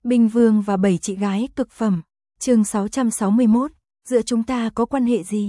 Binh Vương và 7 chị gái cực phẩm. Chương 661, giữa chúng ta có quan hệ gì?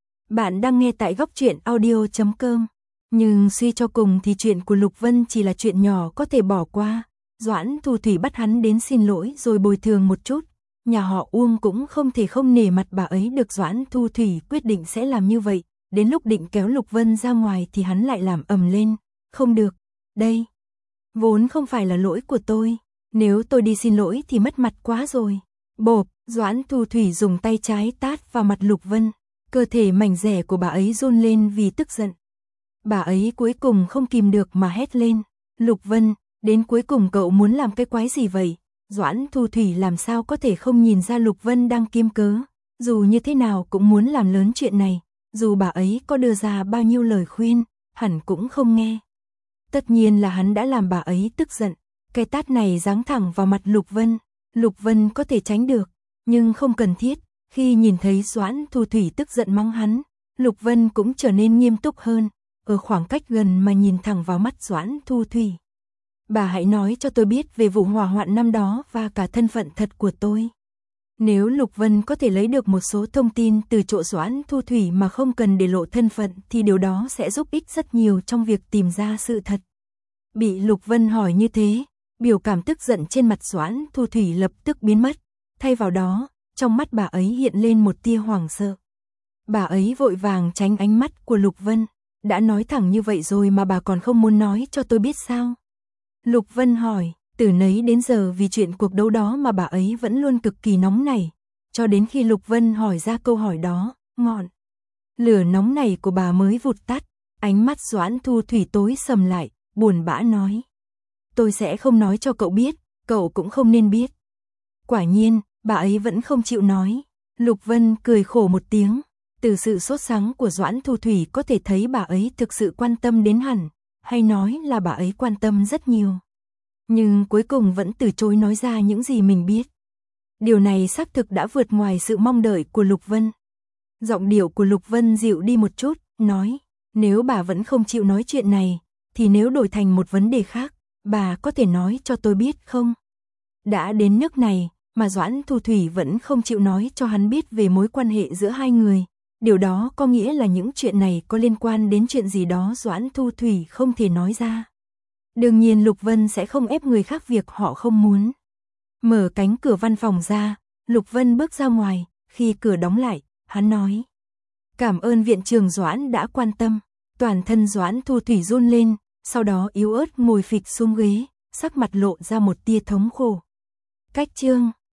Bạn đang nghe tại góc truyện audio.com. Nhưng suy cho cùng thì chuyện của Lục Vân chỉ là chuyện nhỏ có thể bỏ qua. Doãn Thu Thủy bắt hắn đến xin lỗi rồi bồi thường một chút. Nhà họ Uông cũng không thể không nể mặt bà ấy được. Doãn Thu Thủy quyết định sẽ làm như vậy. Đến lúc định kéo Lục Vân ra ngoài thì hắn lại làm ầm lên. Không được, đây vốn không phải là lỗi của tôi. Nếu tôi đi xin lỗi thì mất mặt quá rồi. Bộp, Doãn Thu Thủy dùng tay trái tát vào mặt Lục Vân. Cơ thể mảnh dẻ của bà ấy run lên vì tức giận. Bà ấy cuối cùng không kìm được mà hét lên. Lục Vân, đến cuối cùng cậu muốn làm cái quái gì vậy? Doãn Thu Thủy làm sao có thể không nhìn ra Lục Vân đang kiêm cớ. Dù như thế nào cũng muốn làm lớn chuyện này. Dù bà ấy có đưa ra bao nhiêu lời khuyên, hẳn cũng không nghe. Tất nhiên là hắn đã làm bà ấy tức giận. Cái tát này giáng thẳng vào mặt Lục Vân. Lục Vân có thể tránh được, nhưng không cần thiết. Khi nhìn thấy Doãn Thu Thủy tức giận mắng hắn, Lục Vân cũng trở nên nghiêm túc hơn. Ở khoảng cách gần mà nhìn thẳng vào mắt Doãn Thu Thủy. Bà hãy nói cho tôi biết về vụ hỏa hoạn năm đó và cả thân phận thật của tôi. Nếu Lục Vân có thể lấy được một số thông tin từ chỗ Doãn Thu Thủy mà không cần để lộ thân phận thì điều đó sẽ giúp ích rất nhiều trong việc tìm ra sự thật. Bị Lục Vân hỏi như thế, biểu cảm tức giận trên mặt Doãn Thu Thủy lập tức biến mất. Thay vào đó, trong mắt bà ấy hiện lên một tia hoảng sợ. Bà ấy vội vàng tránh ánh mắt của Lục Vân. Đã nói thẳng như vậy rồi mà bà còn không muốn nói cho tôi biết sao? Lục Vân hỏi, từ nấy đến giờ vì chuyện cuộc đấu đó mà bà ấy vẫn luôn cực kỳ nóng nảy. Cho đến khi Lục Vân hỏi ra câu hỏi đó, ngọn lửa nóng này của bà mới vụt tắt. Ánh mắt Doãn Thu Thủy tối sầm lại, buồn bã nói. Tôi sẽ không nói cho cậu biết, cậu cũng không nên biết. Quả nhiên, bà ấy vẫn không chịu nói. Lục Vân cười khổ một tiếng. Từ sự sốt sắng của Doãn Thu Thủy có thể thấy bà ấy thực sự quan tâm đến hẳn, hay nói là bà ấy quan tâm rất nhiều. Nhưng cuối cùng vẫn từ chối nói ra những gì mình biết. Điều này xác thực đã vượt ngoài sự mong đợi của Lục Vân. Giọng điệu của Lục Vân dịu đi một chút, nói, nếu bà vẫn không chịu nói chuyện này, thì nếu đổi thành một vấn đề khác, bà có thể nói cho tôi biết không? Đã đến nước này, mà Doãn Thu Thủy vẫn không chịu nói cho hắn biết về mối quan hệ giữa hai người. Điều đó có nghĩa là những chuyện này có liên quan đến chuyện gì đó Doãn Thu Thủy không thể nói ra. Đương nhiên Lục Vân sẽ không ép người khác việc họ không muốn. Mở cánh cửa văn phòng ra, Lục Vân bước ra ngoài, khi cửa đóng lại, hắn nói. Cảm ơn viện trưởng Doãn đã quan tâm. Toàn thân Doãn Thu Thủy run lên, sau đó yếu ớt ngồi phịch xuống ghế, sắc mặt lộ ra một tia thống khổ. Cách chương